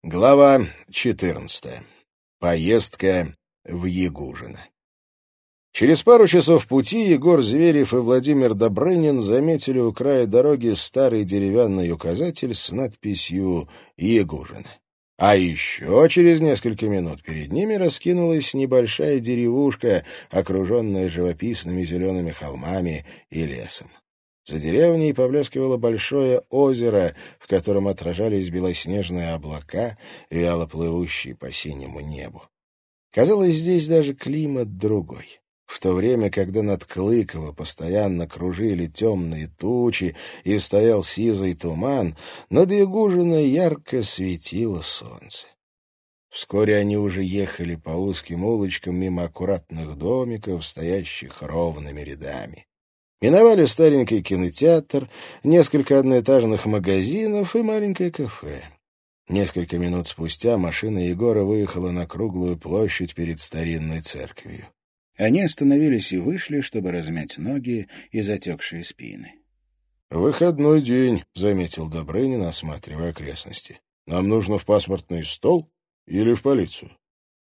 Глава 14. Поездка в Ягужино. Через пару часов пути Егор Зверев и Владимир Добрынин заметили у края дороги старый деревянный указатель с надписью «Ягужино». А еще через несколько минут перед ними раскинулась небольшая деревушка, окруженная живописными зелеными холмами и лесом. За деревней поблескивало большое озеро, в котором отражались белоснежные облака, вяло плывущие по синему небу. Казалось, здесь даже климат другой. В то время, когда над Клыково постоянно кружили темные тучи и стоял сизый туман, над Ягужино ярко светило солнце. Вскоре они уже ехали по узким улочкам мимо аккуратных домиков, стоящих ровными рядами. Миновали старенький кинотеатр, несколько одноэтажных магазинов и маленькое кафе. Несколько минут спустя машина Егора выехала на круглую площадь перед старинной церковью. Они остановились и вышли, чтобы размять ноги и затекшие спины. «Выходной день», — заметил Добрынин, осматривая окрестности. «Нам нужно в паспортный стол или в полицию?»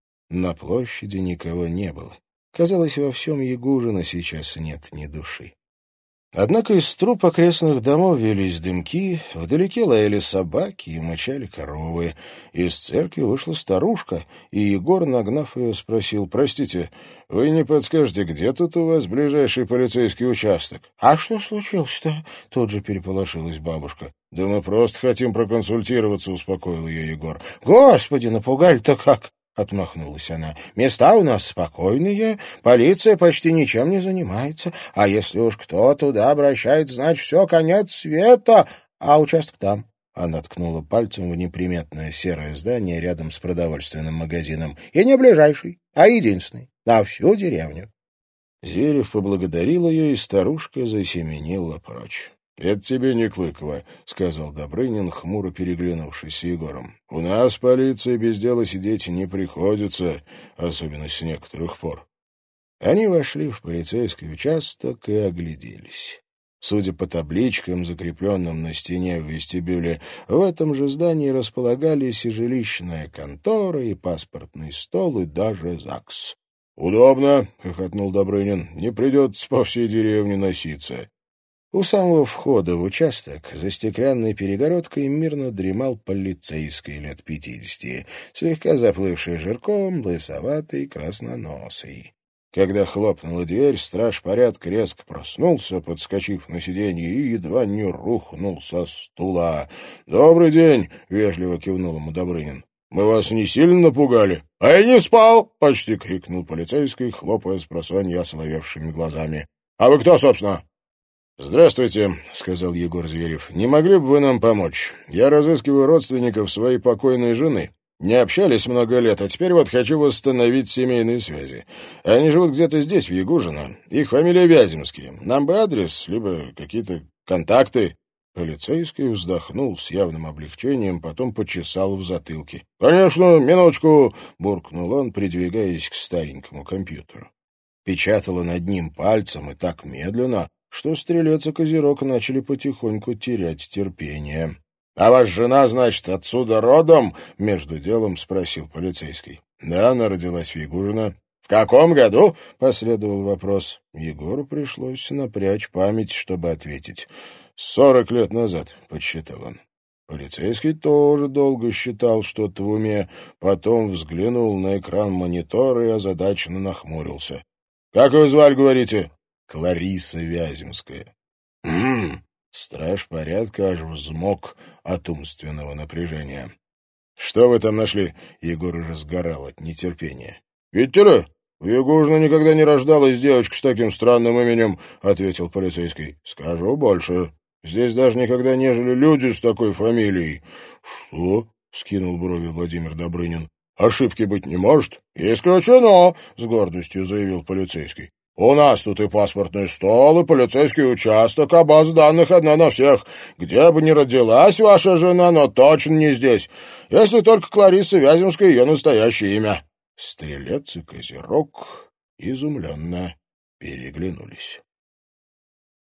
На площади никого не было. Казалось, во всем Ягужино сейчас нет ни души. Однако из труб окрестных домов велись дымки, вдалеке лаяли собаки и мычали коровы. Из церкви вышла старушка, и Егор, нагнав ее, спросил: «Простите, вы не подскажете, где тут у вас ближайший полицейский участок?» «А что случилось-то?» — тут же переполошилась бабушка. «Да мы просто хотим проконсультироваться», — успокоил ее Егор. «Господи, напугали-то как!» — отмахнулась она. «Места у нас спокойные, полиция почти ничем не занимается, а если уж кто туда обращается, значит, все, конец света, а участок там». Она ткнула пальцем в неприметное серое здание рядом с продовольственным магазином. «И не ближайший, а единственный, на всю деревню». Зверев поблагодарил ее, и старушка засеменила прочь. «Это тебе не Клыково», — сказал Добрынин, хмуро переглянувшись с Егором. «У нас полиция без дела сидеть не приходится, особенно с некоторых пор». Они вошли в полицейский участок и огляделись. Судя по табличкам, закрепленным на стене в вестибюле, в этом же здании располагались и жилищная контора, и паспортный стол, и даже ЗАГС. «Удобно», — хохотнул Добрынин, — «не придется по всей деревне носиться». У самого входа в участок за стеклянной перегородкой мирно дремал полицейский лет 50, слегка заплывший жирком, лысоватый, красноносый. Когда хлопнула дверь, страж порядка резко проснулся, подскочив на сиденье, и едва не рухнул со стула. «Добрый день!» — вежливо кивнул ему Добрынин. «Мы вас не сильно напугали?» «А я не спал!» — почти крикнул полицейский, хлопая спросонья осоловевшими глазами. «А вы кто, собственно?» «Здравствуйте», — сказал Егор Зверев. «Не могли бы вы нам помочь? Я разыскиваю родственников своей покойной жены. Не общались много лет, а теперь вот хочу восстановить семейные связи. Они живут где-то здесь, в Ягужино. Их фамилия Вяземские. Нам бы адрес, либо какие-то контакты». Полицейский вздохнул с явным облегчением, потом почесал в затылке. «Конечно, минуточку», — буркнул он, придвигаясь к старенькому компьютеру. Печатала над ним пальцем и так медленно, что стрелец и козерог начали потихоньку терять терпение. «А ваша жена, значит, отсюда родом?» — между делом спросил полицейский. «Да, она родилась в Ягужино». «В каком году?» — последовал вопрос. Егору пришлось напрячь память, чтобы ответить. 40 лет назад», — подсчитал он. Полицейский тоже долго считал что-то в уме, потом взглянул на экран монитора и озадаченно нахмурился. «Как ее звали, говорите?» «Клариса Вяземская». Страж порядка аж взмок от умственного напряжения. «Что вы там нашли?» — Егор уже сгорал от нетерпения. «Видите ли, в Ягужино никогда не рождалась девочка с таким странным именем», — ответил полицейский. «Скажу больше. Здесь даже никогда не жили люди с такой фамилией». «Что?» — скинул брови Владимир Добрынин. «Ошибки быть не может?» «Исключено», — с гордостью заявил полицейский. «У нас тут и паспортный стол, и полицейский участок, а база данных одна на всех. Где бы ни родилась ваша жена, но точно не здесь, если только Клариса Вяземская ее настоящее имя». Стрелец и козерог изумленно переглянулись.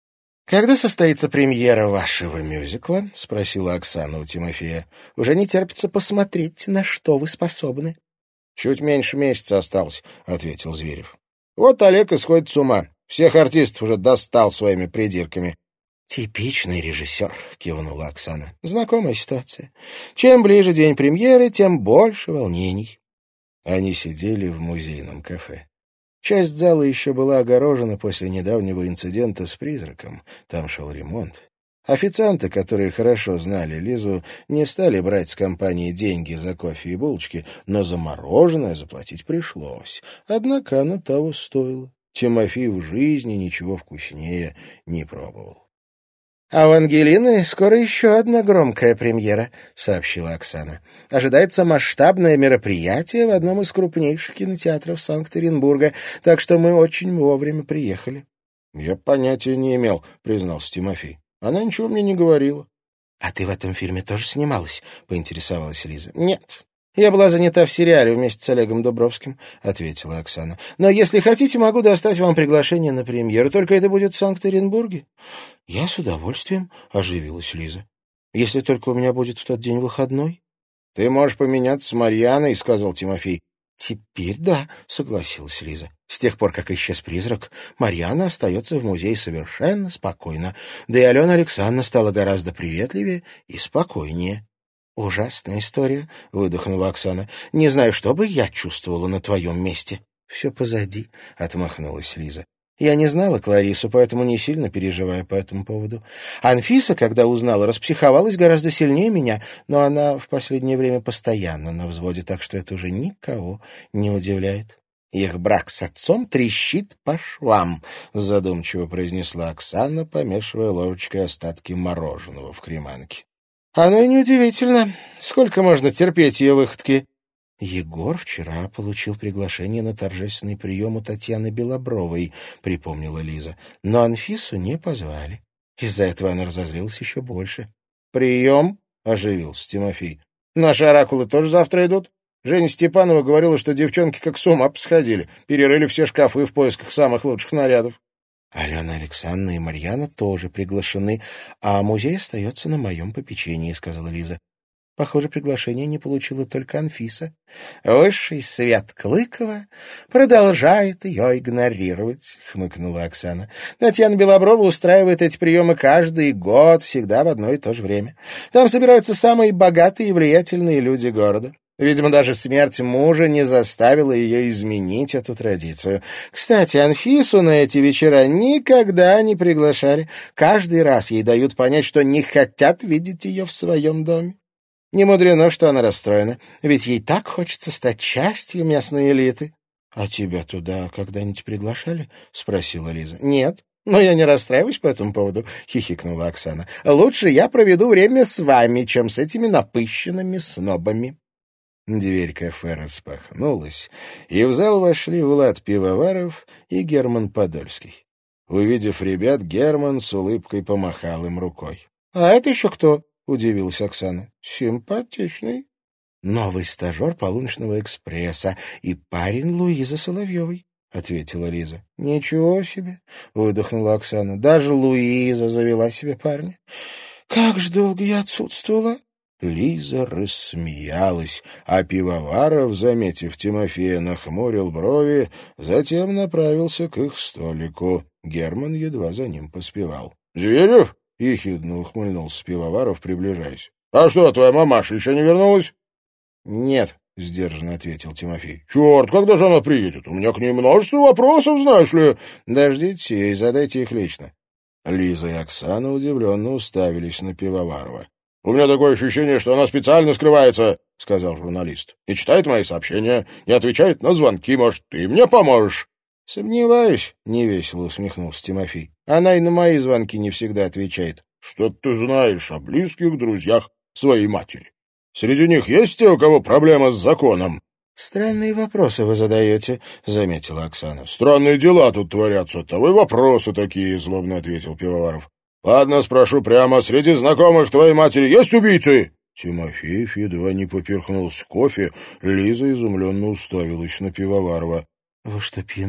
«Когда состоится премьера вашего мюзикла?» — спросила Оксана у Тимофея. «Уже не терпится посмотреть, на что вы способны». «Чуть меньше месяца осталось», — ответил Зверев. «Вот Олег и сходит с ума. Всех артистов уже достал своими придирками». «Типичный режиссер», — кивнула Оксана. «Знакомая ситуация. Чем ближе день премьеры, тем больше волнений». Они сидели в музейном кафе. Часть зала еще была огорожена после недавнего инцидента с призраком. Там шел ремонт. Официанты, которые хорошо знали Лизу, не стали брать с компании деньги за кофе и булочки, но за мороженое заплатить пришлось. Однако оно того стоило. Тимофей в жизни ничего вкуснее не пробовал. «А у Ангелины скоро еще одна громкая премьера», — сообщила Оксана. «Ожидается масштабное мероприятие в одном из крупнейших кинотеатров Санкт-Петербурга, так что мы очень вовремя приехали». «Я понятия не имел», — признался Тимофей. «Она ничего мне не говорила». «А ты в этом фильме тоже снималась?» — поинтересовалась Лиза. «Нет. Я была занята в сериале вместе с Олегом Дубровским», — ответила Оксана. «Но если хотите, могу достать вам приглашение на премьеру. Только это будет в Санкт-Петербурге». «Я с удовольствием», — оживилась Лиза. «Если только у меня будет в тот день выходной». «Ты можешь поменяться с Марьяной», — сказал Тимофей. «Теперь да», — согласилась Лиза. «С тех пор, как исчез призрак, Марьяна остается в музее совершенно спокойно. Да и Алена Александровна стала гораздо приветливее и спокойнее». «Ужасная история», — выдохнула Оксана. «Не знаю, что бы я чувствовала на твоем месте». «Все позади», — отмахнулась Лиза. «Я не знала Кларису, поэтому не сильно переживаю по этому поводу. Анфиса, когда узнала, распсиховалась гораздо сильнее меня, но она в последнее время постоянно на взводе, так что это уже никого не удивляет». «Их брак с отцом трещит по швам», — задумчиво произнесла Оксана, помешивая ложечкой остатки мороженого в креманке. «Оно и неудивительно. Сколько можно терпеть ее выходки?» «Егор вчера получил приглашение на торжественный прием у Татьяны Белобровой», — припомнила Лиза. «Но Анфису не позвали. Из-за этого она разозлилась еще больше». «Прием?» — оживился Тимофей. «Наши оракулы тоже завтра идут? Женя Степанова говорила, что девчонки как с ума посходили, перерыли все шкафы в поисках самых лучших нарядов». «Алена Александровна и Марьяна тоже приглашены, а музей остается на моем попечении», — сказала Лиза. «Похоже, приглашение не получила только Анфиса. Высший свет Клыкова продолжает ее игнорировать», — хмыкнула Оксана. «Татьяна Белоброва устраивает эти приемы каждый год, всегда в одно и то же время. Там собираются самые богатые и влиятельные люди города. Видимо, даже смерть мужа не заставила ее изменить эту традицию. Кстати, Анфису на эти вечера никогда не приглашали. Каждый раз ей дают понять, что не хотят видеть ее в своем доме. Не мудрено, что она расстроена, ведь ей так хочется стать частью местной элиты». «А тебя туда когда-нибудь приглашали?» — спросила Лиза. «Нет. «Но я не расстраиваюсь по этому поводу», — хихикнула Оксана. «Лучше я проведу время с вами, чем с этими напыщенными снобами». Дверь кафе распахнулась, и в зал вошли Влад Пивоваров и Герман Подольский. Увидев ребят, Герман с улыбкой помахал им рукой. «А это еще кто?» — удивилась Оксана. «Симпатичный». «Новый стажер полуночного экспресса и парень Луизы Соловьевой», — ответила Лиза. «Ничего себе!» — выдохнула Оксана. «Даже Луиза завела себе парня. Как же долго я отсутствовала!» Лиза рассмеялась, а Пивоваров, заметив Тимофея, нахмурил брови, затем направился к их столику. Герман едва за ним поспевал. «Зверев?» — ехидно ухмыльнулся Пивоваров, приближаясь. «А что, твоя мамаша еще не вернулась?» «Нет», — сдержанно ответил Тимофей. «Черт, когда же она приедет? У меня к ней множество вопросов, знаешь ли». «Дождитесь ее и задайте их лично». Лиза и Оксана удивленно уставились на Пивоварова. «У меня такое ощущение, что она специально скрывается», — сказал журналист. «Не читает мои сообщения, не отвечает на звонки. Может, ты мне поможешь?» «Сомневаюсь», — невесело усмехнулся Тимофей. «Она и на мои звонки не всегда отвечает». «Что ты знаешь о близких друзьях своей матери? Среди них есть те, у кого проблема с законом?» «Странные вопросы вы задаете», — заметила Оксана. «Странные дела тут творятся, оттого и вопросы такие», — злобно ответил Пивоваров. «Ладно, спрошу прямо, среди знакомых твоей матери есть убийцы?» Тимофеев едва не поперхнулся кофе, Лиза изумленно уставилась на Пивоварова. «Вы что, пьяны?»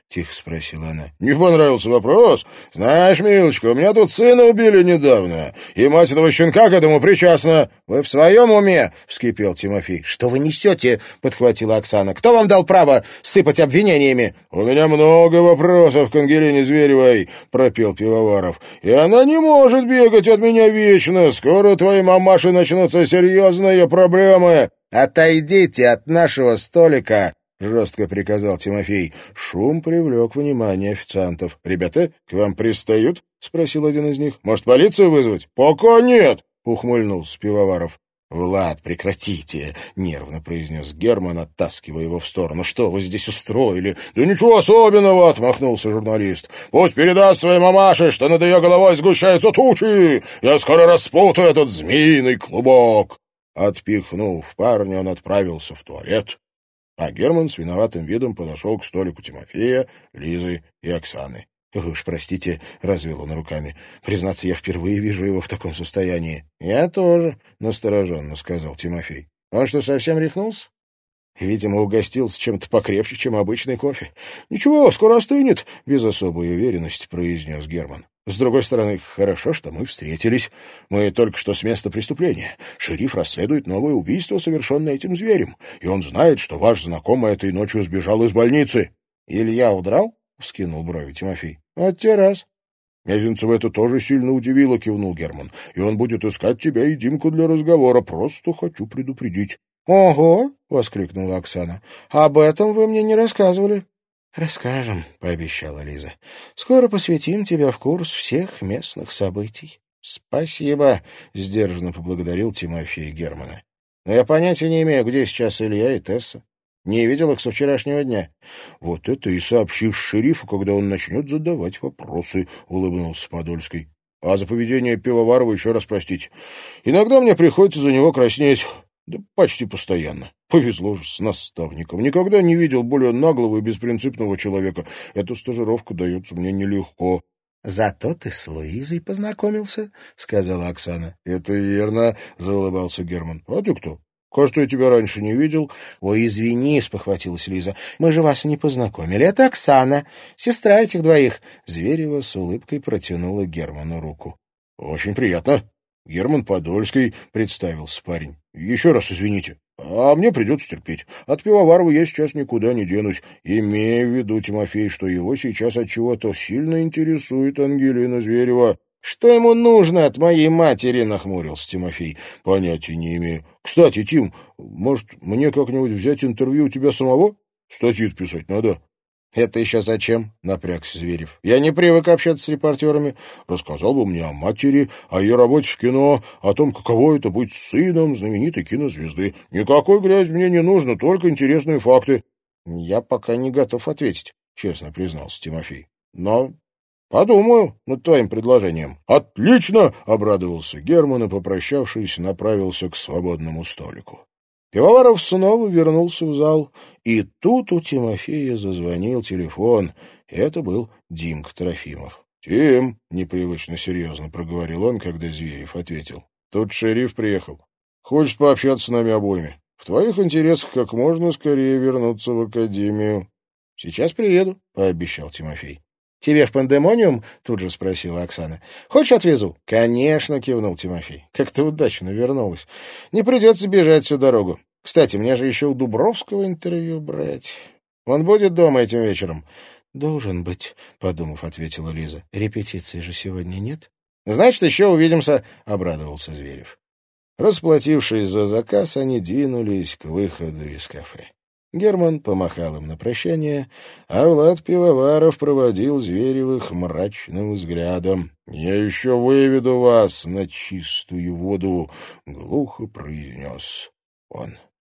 — тихо спросила она. — Не понравился вопрос? Знаешь, милочка, у меня тут сына убили недавно, и мать этого щенка к этому причастна. — Вы в своем уме? — вскипел Тимофей. — Что вы несете? — подхватила Оксана. — Кто вам дал право сыпать обвинениями? — У меня много вопросов к Ангелине Зверевой, — пропел Пивоваров. — И она не может бегать от меня вечно. Скоро у твоей мамаши начнутся серьезные проблемы. — Отойдите от нашего столика, — жестко приказал Тимофей. Шум привлек внимание официантов. — Ребята, к вам пристают? — спросил один из них. — Может, полицию вызвать? — Пока нет, — ухмыльнулся Пивоваров. — Влад, прекратите, — нервно произнес Герман, оттаскивая его в сторону. — Что вы здесь устроили? — Да ничего особенного, — отмахнулся журналист. — Пусть передаст своей мамаше, что над ее головой сгущаются тучи. Я скоро распутаю этот змеиный клубок. Отпихнув парня, он отправился в туалет, а Герман с виноватым видом подошел к столику Тимофея, Лизы и Оксаны. — Уж простите, — развел он руками. — Признаться, я впервые вижу его в таком состоянии. — Я тоже, — настороженно сказал Тимофей. — Он что, совсем рехнулся? Видимо, угостился чем-то покрепче, чем обычный кофе. — Ничего, скоро остынет, — без особой уверенности произнес Герман. С другой стороны, хорошо, что мы встретились. Мы только что с места преступления. Шериф расследует новое убийство, совершенное этим зверем, и он знает, что ваш знакомый этой ночью сбежал из больницы. — Илья удрал? — вскинул брови Тимофей. — Вот те раз. Мезенцева это тоже сильно удивило, — кивнул Герман. — И он будет искать тебя и Димку для разговора. Просто хочу предупредить. — Ого! — воскликнула Оксана. — Об этом вы мне не рассказывали. — Расскажем, — пообещала Лиза. — Скоро посвятим тебя в курс всех местных событий. — Спасибо, — сдержанно поблагодарил Тимофей Германа. — Но я понятия не имею, где сейчас Илья и Тесса. Не видел их со вчерашнего дня. — Вот это и сообщишь шерифу, когда он начнет задавать вопросы, — улыбнулся Подольский. — А за поведение Пивоварова еще раз простить. Иногда мне приходится за него краснеть. Да почти постоянно. Повезло же с наставником. Никогда не видел более наглого и беспринципного человека. Эта стажировка дается мне нелегко. — Зато ты с Луизой познакомился, — сказала Оксана. — Это верно, — заулыбался Герман. — А ты кто? Кажется, я тебя раньше не видел. — Ой, извини, — спохватилась Лиза. — Мы же вас не познакомили. Это Оксана, сестра этих двоих. Зверева с улыбкой протянула Герману руку. — Очень приятно. Герман Подольский, — представился парень. — Еще раз извините. А мне придется терпеть. От Пивоварова я сейчас никуда не денусь. Имея в виду, Тимофей, что его сейчас от чего-то сильно интересует Ангелина Зверева. — Что ему нужно от моей матери? — нахмурился Тимофей. — Понятия не имею. Кстати, Тим, может, мне как-нибудь взять интервью у тебя самого? Статью писать надо. — Это еще зачем? — напрягся Зверев. — Я не привык общаться с репортерами. Рассказал бы мне о матери, о ее работе в кино, о том, каково это быть сыном знаменитой кинозвезды. Никакой грязи мне не нужно, только интересные факты. — Я пока не готов ответить, — честно признался Тимофей. — Но подумаю над твоим предложением. — Отлично! — обрадовался Герман и, попрощавшись, направился к свободному столику. Пивоваров снова вернулся в зал, и тут у Тимофея зазвонил телефон. Это был Димка Трофимов. — Тим, — непривычно серьезно проговорил он, когда Зверев ответил. — Тут шериф приехал. Хочет пообщаться с нами обоими. В твоих интересах как можно скорее вернуться в академию. — Сейчас приеду, — пообещал Тимофей. — Тебе в Пандемониум? — тут же спросила Оксана. — Хочешь, отвезу? — Конечно, — кивнул Тимофей. — Как-то удачно вернулась. Не придется бежать всю дорогу. Кстати, мне же еще у Дубровского интервью брать. Он будет дома этим вечером? — Должен быть, — подумав, ответила Лиза. — Репетиции же сегодня нет. — Значит, еще увидимся, — обрадовался Зверев. Расплатившись за заказ, они двинулись к выходу из кафе. Герман помахал им на прощание, а Влад Пивоваров проводил Зверевых мрачным взглядом. — Я еще выведу вас на чистую воду, — глухо произнес он.